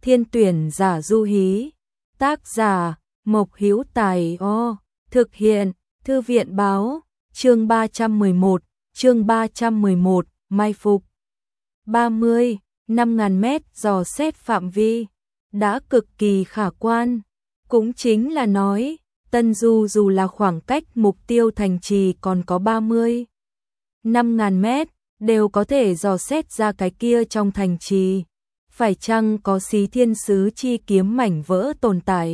Thiên tuyển giả du hí. Tác giả Mộc Hữu Tài. Thực hiện Thư viện báo. Chương 311, mai phục. 30, 5.000 mét dò xét phạm vi, đã cực kỳ khả quan. Cũng chính là nói, Tân Du dù là khoảng cách mục tiêu thành trì còn có 30, 5.000 mét, đều có thể dò xét ra cái kia trong thành trì. Phải chăng có Xí Thiên Sứ chi kiếm mảnh vỡ tồn tại?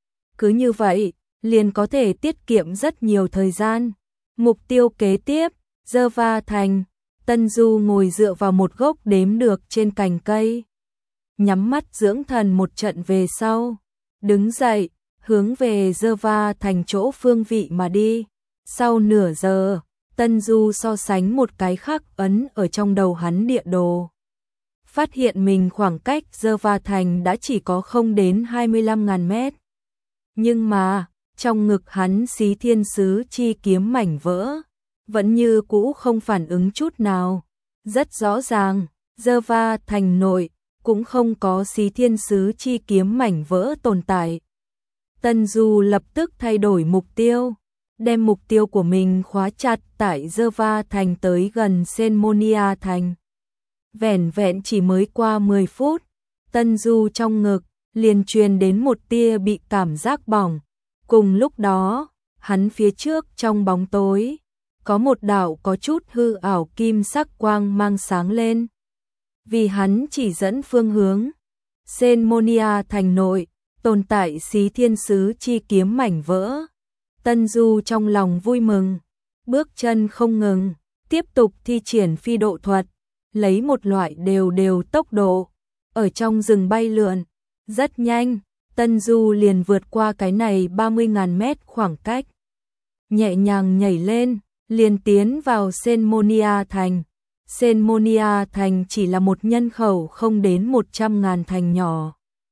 Cứ như vậy, liền có thể tiết kiệm rất nhiều thời gian. Mục tiêu kế tiếp, Dơ-va Thành. Tân Du ngồi dựa vào một gốc đếm được trên cành cây. Nhắm mắt dưỡng thần một trận về sau. Đứng dậy, hướng về Dơ-va Thành chỗ phương vị mà đi. Sau nửa giờ, Tân Du so sánh một cái khắc ấn ở trong đầu hắn địa đồ. Phát hiện mình khoảng cách Dơ-va Thành đã chỉ có không đến 25.000 mét. Nhưng mà, trong ngực hắn Xí Thiên Sứ chi kiếm mảnh vỡ, vẫn như cũ không phản ứng chút nào. Rất rõ ràng, Dơ-va Thành nội, cũng không có Xí Thiên Sứ chi kiếm mảnh vỡ tồn tại. Tân Du lập tức thay đổi mục tiêu, đem mục tiêu của mình khóa chặt tại Dơ-va Thành tới gần Senmonia Thành. Vẻn vẹn chỉ mới qua 10 phút, Tân Du trong ngực liền truyền đến một tia bị cảm giác bỏng. Cùng lúc đó, hắn phía trước trong bóng tối, có một đạo có chút hư ảo kim sắc quang mang sáng lên. Vì hắn chỉ dẫn phương hướng, Senmonia Thành nội, tồn tại Xí Thiên Sứ chi kiếm mảnh vỡ. Tân Du trong lòng vui mừng, bước chân không ngừng, tiếp tục thi triển phi độ thuật, lấy một loại đều tốc độ, ở trong rừng bay lượn. Rất nhanh, Tân Du liền vượt qua cái này 30.000 mét khoảng cách. Nhẹ nhàng nhảy lên, liền tiến vào Senmonia Thành. Senmonia Thành chỉ là một nhân khẩu không đến 100.000 thành nhỏ.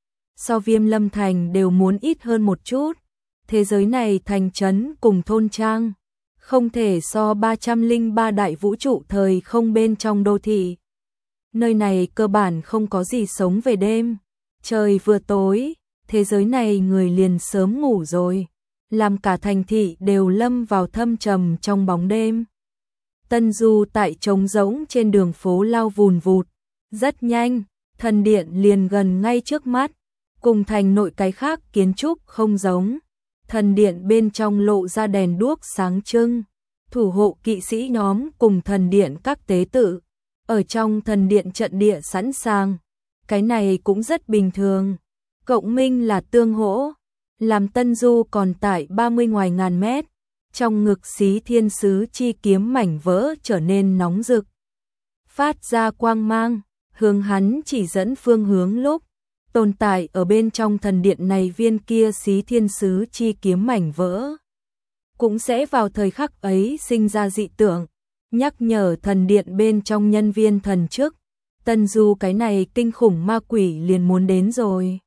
So Viêm Lâm Thành đều muốn ít hơn một chút. Thế giới này thành trấn cùng thôn trang, không thể so 303 đại vũ trụ thời không bên trong đô thị. Nơi này cơ bản không có gì sống về đêm. Trời vừa tối, thế giới này người liền sớm ngủ rồi, làm cả thành thị đều lâm vào thâm trầm trong bóng đêm. Tân Du tại trống rỗng trên đường phố lao vùn vụt, rất nhanh, thần điện liền gần ngay trước mắt, cùng thành nội cái khác kiến trúc không giống. Thần điện bên trong lộ ra đèn đuốc sáng trưng, thủ hộ kỵ sĩ nhóm cùng thần điện các tế tự, ở trong thần điện trận địa sẵn sàng. Cái này cũng rất bình thường, cộng minh là tương hỗ, làm Tân Du còn tại 30 ngoài ngàn mét, trong ngực Xí Thiên Sứ chi kiếm mảnh vỡ trở nên nóng rực, phát ra quang mang, hướng hắn chỉ dẫn phương hướng lúc, tồn tại ở bên trong thần điện này viên kia Xí Thiên Sứ chi kiếm mảnh vỡ, cũng sẽ vào thời khắc ấy sinh ra dị tượng, nhắc nhở thần điện bên trong nhân viên thần chức. Tân Du cái này kinh khủng ma quỷ liền muốn đến rồi.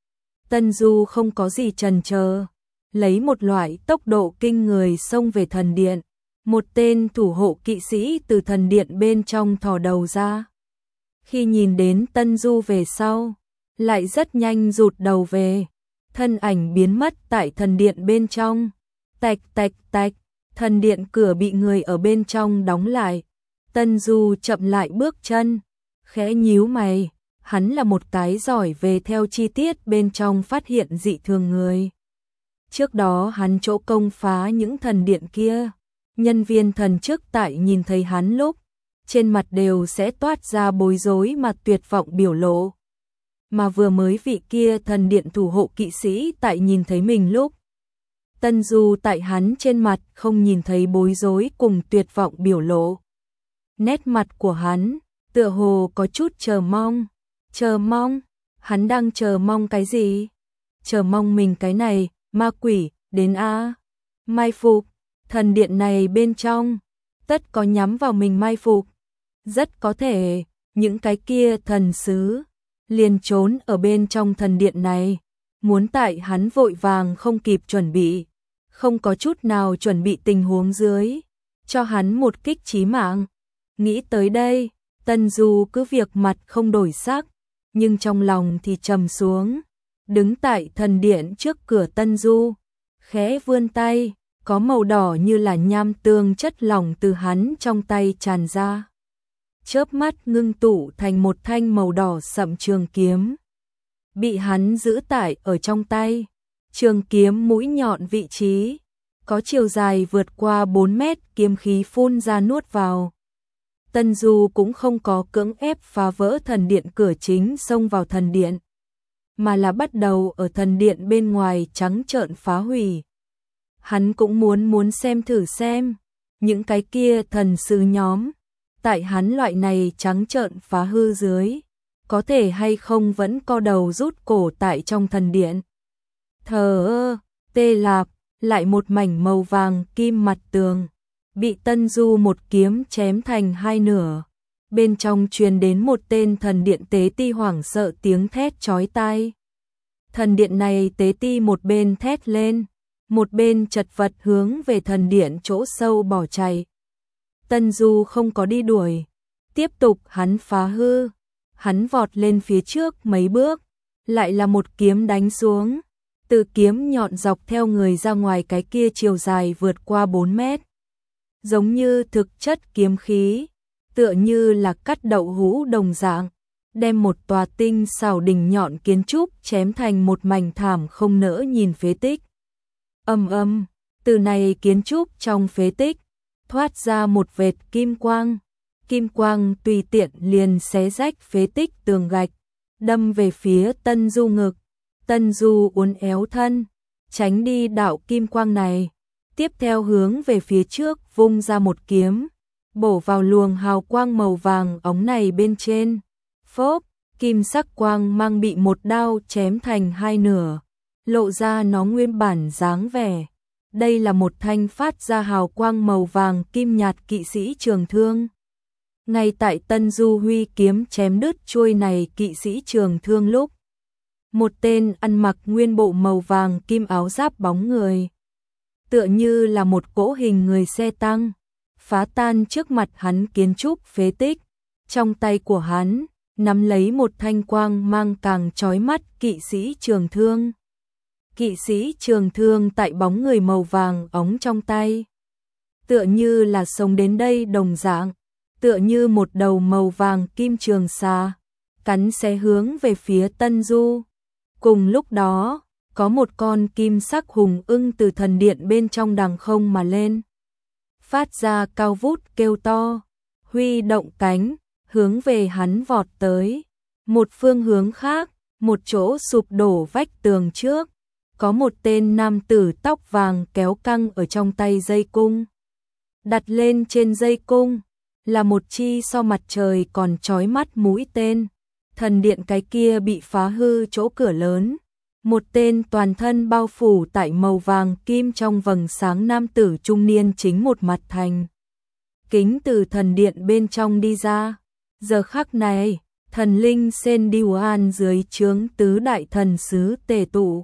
Tân Du không có gì chần chờ, lấy một loại tốc độ kinh người xông về thần điện. Một tên thủ hộ kỵ sĩ từ thần điện bên trong thò đầu ra. Khi nhìn đến Tân Du về sau, lại rất nhanh rụt đầu về. Thân ảnh biến mất tại thần điện bên trong. Tạch tạch tạch, thần điện cửa bị người ở bên trong đóng lại. Tân Du chậm lại bước chân, khẽ nhíu mày, hắn là một cái giỏi về theo chi tiết bên trong phát hiện dị thường người. Trước đó hắn chỗ công phá những thần điện kia, nhân viên thần chức tại nhìn thấy hắn lúc, trên mặt đều sẽ toát ra bối rối mà tuyệt vọng biểu lộ. Mà vừa mới vị kia thần điện thủ hộ kỵ sĩ tại nhìn thấy mình lúc, Tân Du tại hắn trên mặt không nhìn thấy bối rối cùng tuyệt vọng biểu lộ. Nét mặt của hắn tựa hồ có chút chờ mong, hắn đang chờ mong cái gì? Chờ mong mình cái này, ma quỷ, đến a mai phục, thần điện này bên trong, tất có nhắm vào mình mai phục. Rất có thể, những cái kia thần sứ, liền trốn ở bên trong thần điện này, muốn tại hắn vội vàng không kịp chuẩn bị, không có chút nào chuẩn bị tình huống dưới, cho hắn một kích chí mạng. Nghĩ tới đây, Tân Du cứ việc mặt không đổi sắc, nhưng trong lòng thì trầm xuống. Đứng tại thần điện trước cửa Tân Du, khẽ vươn tay, có màu đỏ như là nham tương chất lỏng từ hắn trong tay tràn ra. Chớp mắt ngưng tụ thành một thanh màu đỏ sậm trường kiếm. Bị hắn giữ tại ở trong tay. Trường kiếm mũi nhọn vị trí, có chiều dài vượt qua 4 mét, kiếm khí phun ra nuốt vào. Tân Du cũng không có cưỡng ép phá vỡ thần điện cửa chính xông vào thần điện, mà là bắt đầu ở thần điện bên ngoài trắng trợn phá hủy. Hắn cũng muốn xem thử xem, những cái kia thần sứ nhóm, tại hắn loại này trắng trợn phá hư dưới, có thể hay không vẫn co đầu rút cổ tại trong thần điện. Thờ ơ, tê lạp, lại một mảnh màu vàng kim mặt tường, bị Tân Du một kiếm chém thành hai nửa. Bên trong truyền đến một tên thần điện tế ti hoảng sợ tiếng thét chói tai. Thần điện này tế ti một bên thét lên, một bên chật vật hướng về thần điện chỗ sâu bỏ chạy. Tân Du không có đi đuổi, tiếp tục hắn phá hư. Hắn vọt lên phía trước mấy bước, lại là một kiếm đánh xuống. Từ kiếm nhọn dọc theo người ra ngoài, cái kia chiều dài vượt qua 4 mét. Giống như thực chất kiếm khí, tựa như là cắt đậu hũ đồng dạng, đem một tòa tinh xảo đỉnh nhọn kiến trúc chém thành một mảnh thảm không nỡ nhìn phế tích. Ầm, từ này kiến trúc trong phế tích thoát ra một vệt kim quang. Kim quang tùy tiện liền xé rách phế tích tường gạch, đâm về phía Tân Du ngực. Tân Du uốn éo thân, tránh đi đạo kim quang này, tiếp theo hướng về phía trước vung ra một kiếm, bổ vào luồng hào quang màu vàng óng này bên trên. Phốp, kim sắc quang mang bị một đao chém thành hai nửa, lộ ra nó nguyên bản dáng vẻ. Đây là một thanh phát ra hào quang màu vàng kim nhạt kỵ sĩ trường thương. Ngay tại Tân Du huy kiếm chém đứt chuôi này kỵ sĩ trường thương lúc, một tên ăn mặc nguyên bộ màu vàng kim áo giáp bóng người, tựa như là một cỗ hình người xe tăng, phá tan trước mặt hắn kiến trúc phế tích. Trong tay của hắn nắm lấy một thanh quang mang càng chói mắt kỵ sĩ trường thương. Kỵ sĩ trường thương tại bóng người màu vàng óng trong tay, tựa như là sống đến đây đồng dạng, tựa như một đầu màu vàng kim trường xà, cắn xé hướng về phía Tân Du. Cùng lúc đó, có một con kim sắc hùng ưng từ thần điện bên trong đằng không mà lên, phát ra cao vút kêu to, huy động cánh, hướng về hắn vọt tới. Một phương hướng khác, một chỗ sụp đổ vách tường trước, có một tên nam tử tóc vàng kéo căng ở trong tay dây cung. Đặt lên trên dây cung là một chi so mặt trời còn chói mắt mũi tên. Thần điện cái kia bị phá hư chỗ cửa lớn, một tên toàn thân bao phủ tại màu vàng kim trong vầng sáng nam tử trung niên chính một mặt thành kính từ thần điện bên trong đi ra. Giờ khắc này, thần linh Sen Diwan dưới trướng tứ đại thần sứ tề tụ.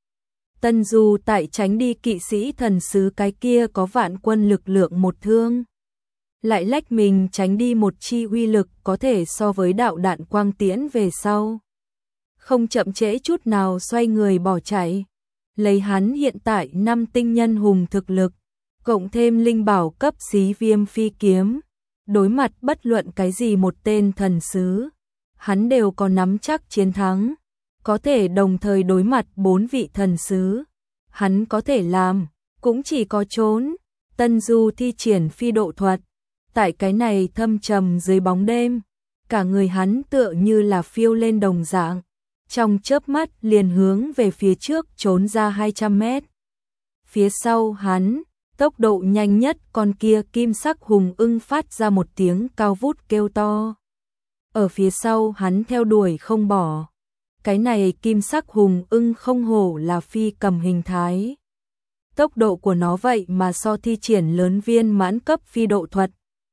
Tân Du tại tránh đi kỵ sĩ thần sứ cái kia có vạn quân lực lượng một thương, lại lách mình tránh đi một chi uy lực có thể so với đạo đạn quang tiễn về sau. Không chậm trễ chút nào xoay người bỏ chạy. Lấy hắn hiện tại 5 tinh nhân hùng thực lực, cộng thêm linh bảo cấp xí viêm phi kiếm, đối mặt bất luận cái gì một tên thần sứ, hắn đều có nắm chắc chiến thắng. Có thể đồng thời đối mặt 4 vị thần sứ, hắn có thể làm, cũng chỉ có trốn. Tân Du thi triển phi độ thuật, tại cái này thâm trầm dưới bóng đêm, cả người hắn tựa như là phiêu lên đồng dạng, trong chớp mắt liền hướng về phía trước trốn ra 200 mét. Phía sau hắn, tốc độ nhanh nhất con kia kim sắc hùng ưng phát ra một tiếng cao vút kêu to. Ở phía sau hắn theo đuổi không bỏ. Cái này kim sắc hùng ưng không hổ là phi cầm hình thái. Tốc độ của nó vậy mà so thi triển lớn viên mãn cấp phi độ thuật.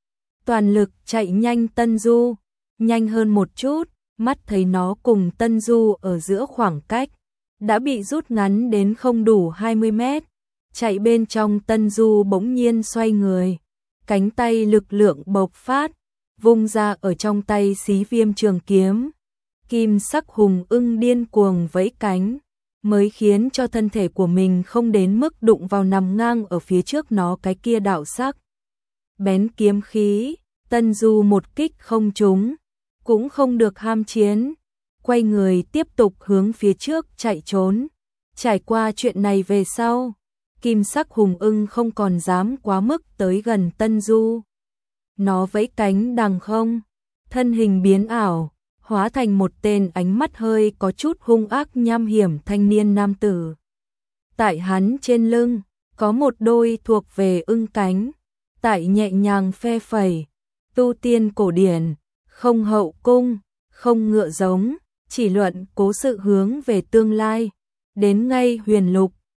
Toàn lực chạy nhanh Tân Du, nhanh hơn một chút, mắt thấy nó cùng Tân Du ở giữa khoảng cách, đã bị rút ngắn đến không đủ 20 mét. Chạy bên trong Tân Du bỗng nhiên xoay người, cánh tay lực lượng bộc phát, vung ra ở trong tay xí viêm trường kiếm. Kim sắc hùng ưng điên cuồng vẫy cánh, mới khiến cho thân thể của mình không đến mức đụng vào nằm ngang ở phía trước nó cái kia đạo sắc. Bén kiếm khí, Tân Du một kích không trúng, cũng không được ham chiến, quay người tiếp tục hướng phía trước chạy trốn. Trải qua chuyện này về sau, kim sắc hùng ưng không còn dám quá mức tới gần Tân Du. Nó vẫy cánh đằng không, thân hình biến ảo, hóa thành một tên ánh mắt hơi có chút hung ác nham hiểm thanh niên nam tử. Tại hắn trên lưng, có một đôi thuộc về ưng cánh, tại nhẹ nhàng phe phẩy, tu tiên cổ điển, không hậu cung, không ngựa giống, chỉ luận cố sự hướng về tương lai, đến ngay huyền lục,